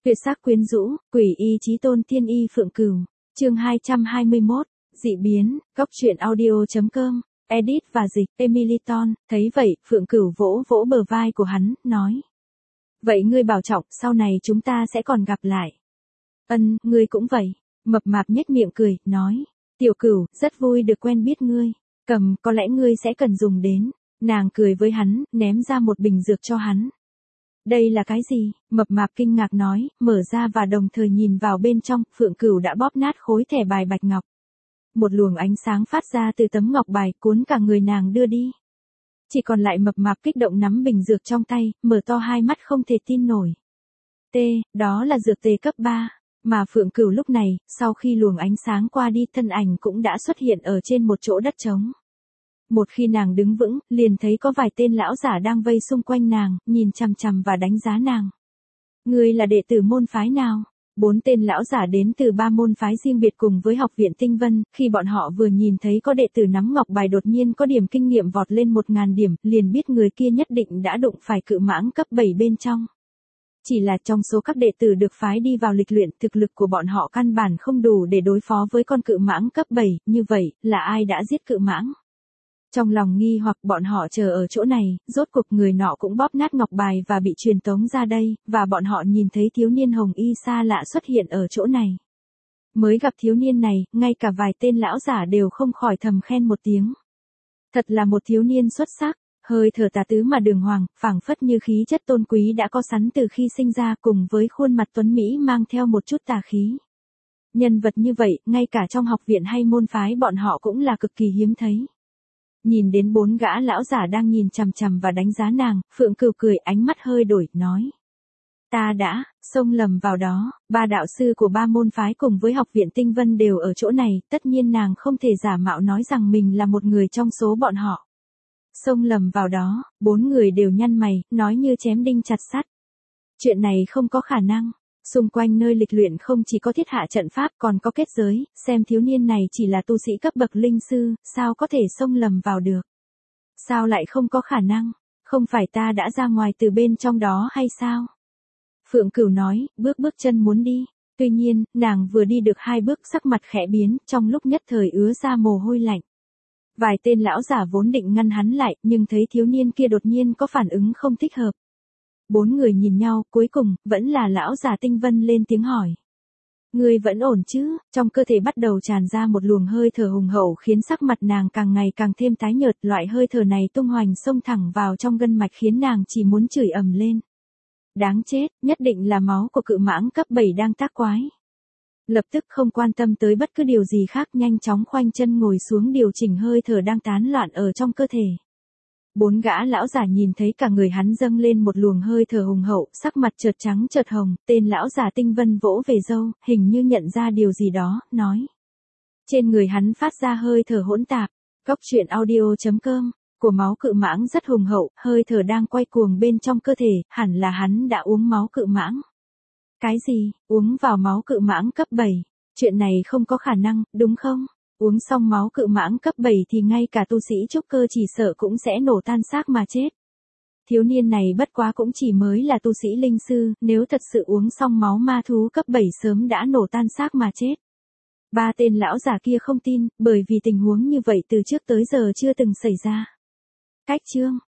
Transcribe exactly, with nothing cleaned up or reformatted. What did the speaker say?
Tuyệt sắc quyến rũ, quỷ y chí tôn tiên y Phượng Cửu. Chương hai trăm hai mươi mốt, dị biến, góc truyện audio chấm com, edit và dịch, Emily Ton, thấy vậy, Phượng Cửu vỗ vỗ bờ vai của hắn, nói. Vậy ngươi bảo trọng, sau này chúng ta sẽ còn gặp lại. Ân, ngươi cũng vậy. Mập mạp nhếch miệng cười, nói. Tiểu Cửu, rất vui được quen biết ngươi. Cầm, có lẽ ngươi sẽ cần dùng đến. Nàng cười với hắn, ném ra một bình dược cho hắn. Đây là cái gì? Mập mạp kinh ngạc nói, mở ra và đồng thời nhìn vào bên trong, Phượng Cửu đã bóp nát khối thẻ bài bạch ngọc. Một luồng ánh sáng phát ra từ tấm ngọc bài, cuốn cả người nàng đưa đi. Chỉ còn lại mập mạp kích động nắm bình dược trong tay, mở to hai mắt không thể tin nổi. T, đó là dược tề cấp ba, mà Phượng Cửu lúc này, sau khi luồng ánh sáng qua đi, thân ảnh cũng đã xuất hiện ở trên một chỗ đất trống. Một khi nàng đứng vững, liền thấy có vài tên lão giả đang vây xung quanh nàng, nhìn chằm chằm và đánh giá nàng. Ngươi là đệ tử môn phái nào? Bốn tên lão giả đến từ ba môn phái riêng biệt cùng với học viện Tinh Vân, khi bọn họ vừa nhìn thấy có đệ tử nắm ngọc bài đột nhiên có điểm kinh nghiệm vọt lên một ngàn điểm, liền biết người kia nhất định đã đụng phải cự mãng cấp bảy bên trong. Chỉ là trong số các đệ tử được phái đi vào lịch luyện, thực lực của bọn họ căn bản không đủ để đối phó với con cự mãng cấp bảy, như vậy, là ai đã giết cự mãng? Trong lòng nghi hoặc bọn họ chờ ở chỗ này, rốt cuộc người nọ cũng bóp nát ngọc bài và bị truyền tống ra đây, và bọn họ nhìn thấy thiếu niên hồng y xa lạ xuất hiện ở chỗ này. Mới gặp thiếu niên này, ngay cả vài tên lão giả đều không khỏi thầm khen một tiếng. Thật là một thiếu niên xuất sắc, hơi thở tà tứ mà đường hoàng, phảng phất như khí chất tôn quý đã có sẵn từ khi sinh ra cùng với khuôn mặt tuấn Mỹ mang theo một chút tà khí. Nhân vật như vậy, ngay cả trong học viện hay môn phái bọn họ cũng là cực kỳ hiếm thấy. Nhìn đến bốn gã lão giả đang nhìn chằm chằm và đánh giá nàng, Phượng Cửu cười ánh mắt hơi đổi, nói. Ta đã, xông lầm vào đó, ba đạo sư của ba môn phái cùng với học viện Tinh Vân đều ở chỗ này, tất nhiên nàng không thể giả mạo nói rằng mình là một người trong số bọn họ. Xông lầm vào đó, bốn người đều nhăn mày, nói như chém đinh chặt sắt. Chuyện này không có khả năng. Xung quanh nơi lịch luyện không chỉ có thiết hạ trận pháp còn có kết giới, xem thiếu niên này chỉ là tu sĩ cấp bậc linh sư, sao có thể xông lầm vào được? Sao lại không có khả năng? Không phải ta đã ra ngoài từ bên trong đó hay sao? Phượng Cửu nói, bước bước chân muốn đi. Tuy nhiên, nàng vừa đi được hai bước sắc mặt khẽ biến, trong lúc nhất thời ứa ra mồ hôi lạnh. Vài tên lão giả vốn định ngăn hắn lại, nhưng thấy thiếu niên kia đột nhiên có phản ứng không thích hợp. Bốn người nhìn nhau, cuối cùng, vẫn là lão già Tinh Vân lên tiếng hỏi. Ngươi vẫn ổn chứ? Trong cơ thể bắt đầu tràn ra một luồng hơi thở hùng hậu khiến sắc mặt nàng càng ngày càng thêm tái nhợt, loại hơi thở này tung hoành xông thẳng vào trong gân mạch khiến nàng chỉ muốn chửi ầm lên. Đáng chết, nhất định là máu của cự mãng cấp bảy đang tác quái. Lập tức không quan tâm tới bất cứ điều gì khác, nhanh chóng khoanh chân ngồi xuống điều chỉnh hơi thở đang tán loạn ở trong cơ thể. Bốn gã lão giả nhìn thấy cả người hắn dâng lên một luồng hơi thở hùng hậu, sắc mặt chợt trắng chợt hồng, tên lão giả Tinh Vân vỗ về râu, hình như nhận ra điều gì đó, nói. Trên người hắn phát ra hơi thở hỗn tạp, góc truyện audio chấm com, của máu cự mãng rất hùng hậu, hơi thở đang quay cuồng bên trong cơ thể, hẳn là hắn đã uống máu cự mãng. Cái gì, uống vào máu cự mãng cấp bảy, chuyện này không có khả năng, đúng không? Uống xong máu cự mãng cấp bảy thì ngay cả tu sĩ trúc cơ chỉ sợ cũng sẽ nổ tan xác mà chết. Thiếu niên này bất quá cũng chỉ mới là tu sĩ linh sư, nếu thật sự uống xong máu ma thú cấp bảy sớm đã nổ tan xác mà chết. Ba tên lão giả kia không tin, bởi vì tình huống như vậy từ trước tới giờ chưa từng xảy ra. Cách chương,